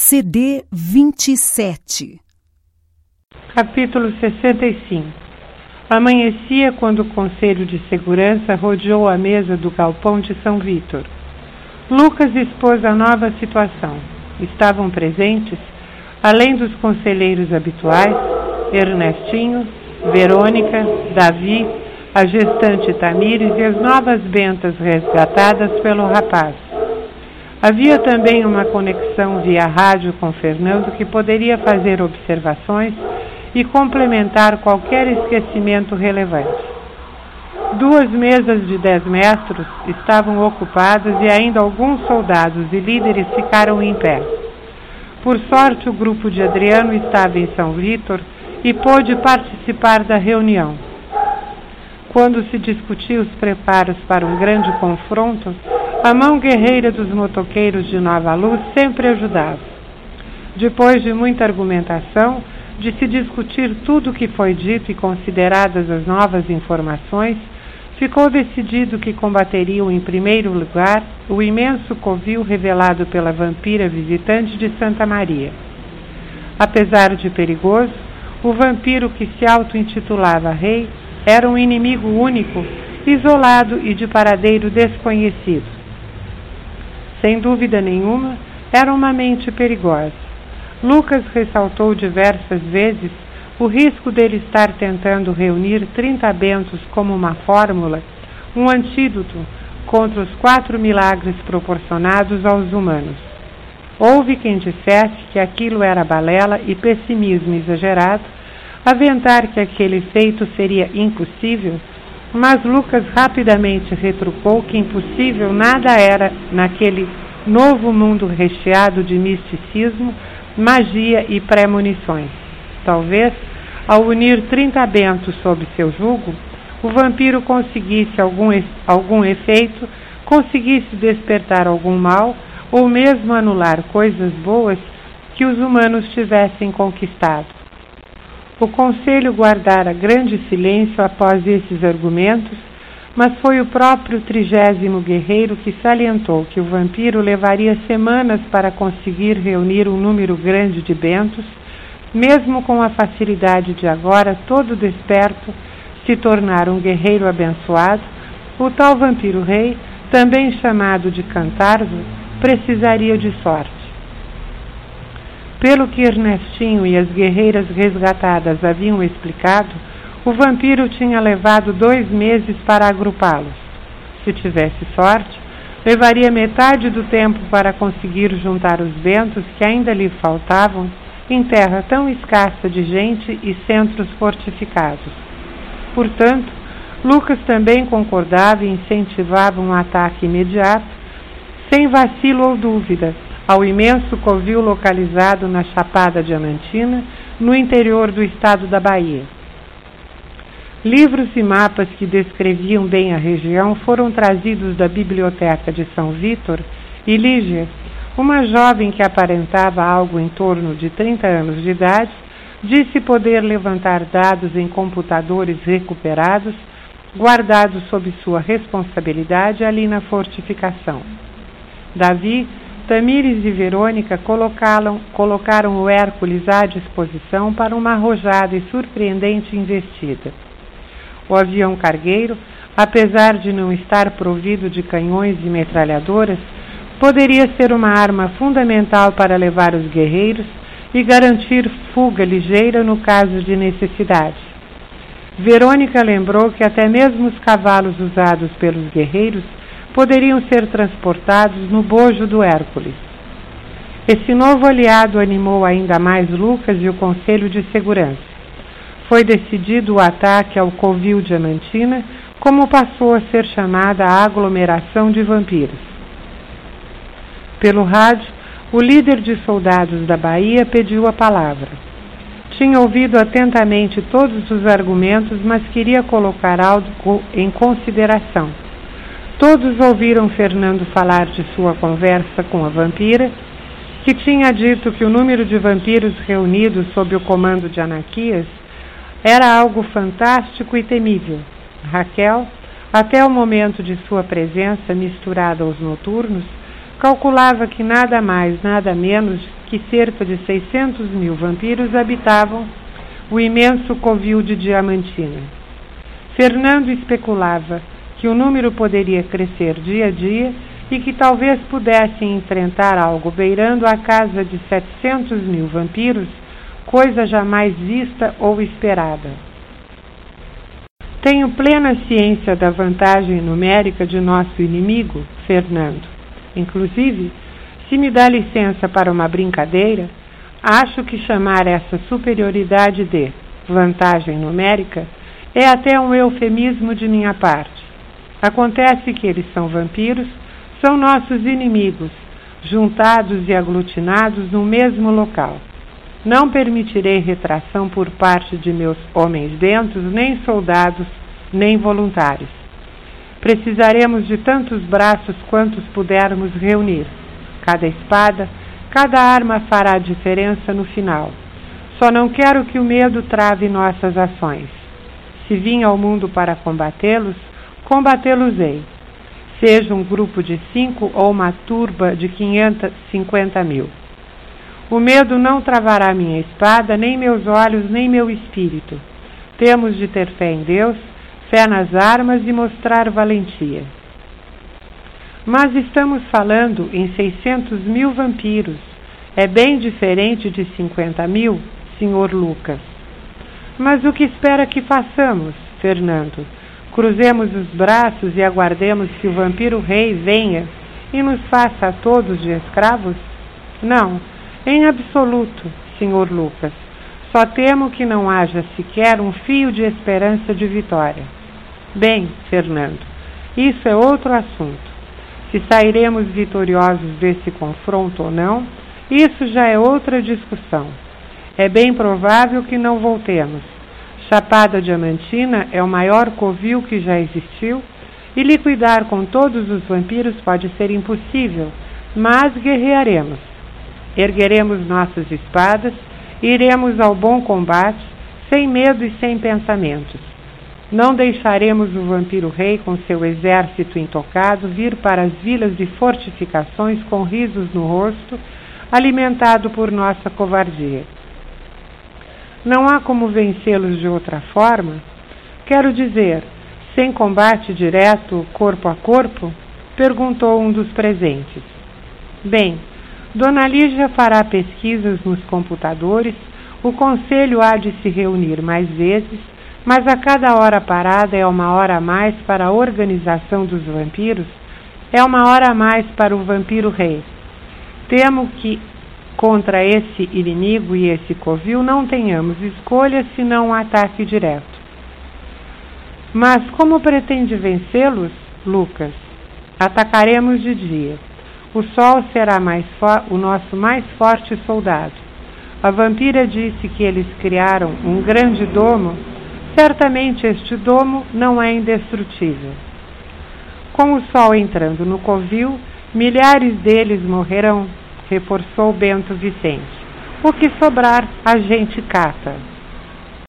CD 27. Capítulo 65. Amanhecia quando o Conselho de Segurança rodeou a mesa do galpão de São Vítor. Lucas expôs a nova situação. Estavam presentes, além dos conselheiros habituais, Ernestinho, Verônica, Davi, a gestante Tamires e as novas bentas resgatadas pelo rapaz. Havia também uma conexão via rádio com Fernando que poderia fazer observações e complementar qualquer esquecimento relevante. 2 mesas de 10 metros estavam ocupadas e ainda alguns soldados e líderes ficaram em pé. Por sorte, o grupo de Adriano estava em São Vítor e pôde participar da reunião. Quando se discutia os preparos para um grande confronto, a mão guerreira dos motoqueiros de Nova Luz sempre ajudava. Depois de muita argumentação, de se discutir tudo o que foi dito e consideradas as novas informações, ficou decidido que combateriam em primeiro lugar o imenso covil revelado pela vampira visitante de Santa Maria. Apesar de perigoso, o vampiro que se auto-intitulava rei era um inimigo único, isolado e de paradeiro desconhecido. Sem dúvida nenhuma, era uma mente perigosa. Lucas ressaltou diversas vezes o risco dele estar tentando reunir 30 bentos como uma fórmula, um antídoto contra os 4 milagres proporcionados aos humanos. Houve quem dissesse que aquilo era balela e pessimismo exagerado, aventar que aquele feito seria impossível, mas Lucas rapidamente retrucou que impossível nada era naquele novo mundo recheado de misticismo, magia e premonições. Talvez, ao unir 30 bentos sob seu jugo, o vampiro conseguisse algum efeito, conseguisse despertar algum mal, ou mesmo anular coisas boas que os humanos tivessem conquistado. O conselho guardara grande silêncio após esses argumentos, mas foi o próprio 30º guerreiro que salientou que o vampiro levaria semanas para conseguir reunir um número grande de bentos, mesmo com a facilidade de agora, todo desperto, se tornar um guerreiro abençoado. O tal vampiro rei, também chamado de Cantarzo, precisaria de sorte. Pelo que Ernestinho e as guerreiras resgatadas haviam explicado, o vampiro tinha levado 2 meses para agrupá-los. Se tivesse sorte, levaria metade do tempo para conseguir juntar os bentos que ainda lhe faltavam em terra tão escassa de gente e centros fortificados. Portanto, Lucas também concordava e incentivava um ataque imediato, sem vacilo ou dúvida, ao imenso covil localizado na Chapada Diamantina, no interior do estado da Bahia. Livros e mapas que descreviam bem a região foram trazidos da biblioteca de São Vítor e Lígia, uma jovem que aparentava algo em torno de 30 anos de idade, disse poder levantar dados em computadores recuperados, guardados sob sua responsabilidade ali na fortificação. Davi, Tamires e Verônica colocaram o Hércules à disposição para uma arrojada e surpreendente investida. O avião cargueiro, apesar de não estar provido de canhões e metralhadoras, poderia ser uma arma fundamental para levar os guerreiros e garantir fuga ligeira no caso de necessidade. Verônica lembrou que até mesmo os cavalos usados pelos guerreiros poderiam ser transportados no bojo do Hércules. Esse novo aliado animou ainda mais Lucas e o Conselho de Segurança. Foi decidido o ataque ao Covil Diamantina, como passou a ser chamada a aglomeração de vampiros. Pelo rádio, o líder de soldados da Bahia pediu a palavra. Tinha ouvido atentamente todos os argumentos, mas queria colocar algo em consideração. Todos ouviram Fernando falar de sua conversa com a vampira, que tinha dito que o número de vampiros reunidos sob o comando de Anaquias era algo fantástico e temível. Raquel, até o momento de sua presença misturada aos noturnos, calculava que nada mais, nada menos que cerca de 600.000 vampiros habitavam o imenso covil de Diamantina. Fernando especulava que o número poderia crescer dia a dia e que talvez pudessem enfrentar algo beirando a casa de 700.000 vampiros, coisa jamais vista ou esperada. Tenho plena ciência da vantagem numérica de nosso inimigo, Fernando. Inclusive, se me dá licença para uma brincadeira, acho que chamar essa superioridade de vantagem numérica é até um eufemismo de minha parte. Acontece que eles são vampiros, são nossos inimigos, juntados e aglutinados no mesmo local. Não permitirei retração por parte de meus homens-dentos, nem soldados, nem voluntários. Precisaremos de tantos braços quantos pudermos reunir. Cada espada, cada arma fará diferença no final. Só não quero que o medo trave nossas ações. Se vim ao mundo para combatê-los, combatê-los-ei. Seja um grupo de 5 ou uma turba de 550.000. O medo não travará minha espada, nem meus olhos, nem meu espírito. Temos de ter fé em Deus, fé nas armas e mostrar valentia. Mas estamos falando em 600.000 vampiros. É bem diferente de 50.000, Sr. Lucas. Mas o que espera que façamos, Fernando? Cruzemos os braços e aguardemos que o vampiro rei venha e nos faça a todos de escravos? Não, em absoluto, Sr. Lucas. Só temo que não haja sequer um fio de esperança de vitória. Bem, Fernando, isso é outro assunto. Se sairemos vitoriosos desse confronto ou não, isso já é outra discussão. É bem provável que não voltemos. Chapada Diamantina é o maior covil que já existiu e liquidar com todos os vampiros pode ser impossível, mas guerrearemos. Ergueremos nossas espadas e iremos ao bom combate, sem medo e sem pensamentos. Não deixaremos o vampiro rei com seu exército intocado vir para as vilas e fortificações com risos no rosto, alimentado por nossa covardia. Não há como vencê-los de outra forma? Quero dizer, sem combate direto, corpo a corpo? Perguntou um dos presentes. Bem, Dona Lígia fará pesquisas nos computadores, o conselho há de se reunir mais vezes, mas a cada hora parada é uma hora a mais para a organização dos vampiros, é uma hora a mais para o vampiro rei. Temo que contra esse inimigo e esse covil não tenhamos escolha senão um ataque direto. Mas como pretende vencê-los, Lucas? Atacaremos de dia. O sol será o nosso mais forte soldado. A vampira disse que eles criaram um grande domo. Certamente este domo não é indestrutível. Com o sol entrando no covil, milhares deles morrerão, reforçou Bento Vicente. O que sobrar, a gente cata.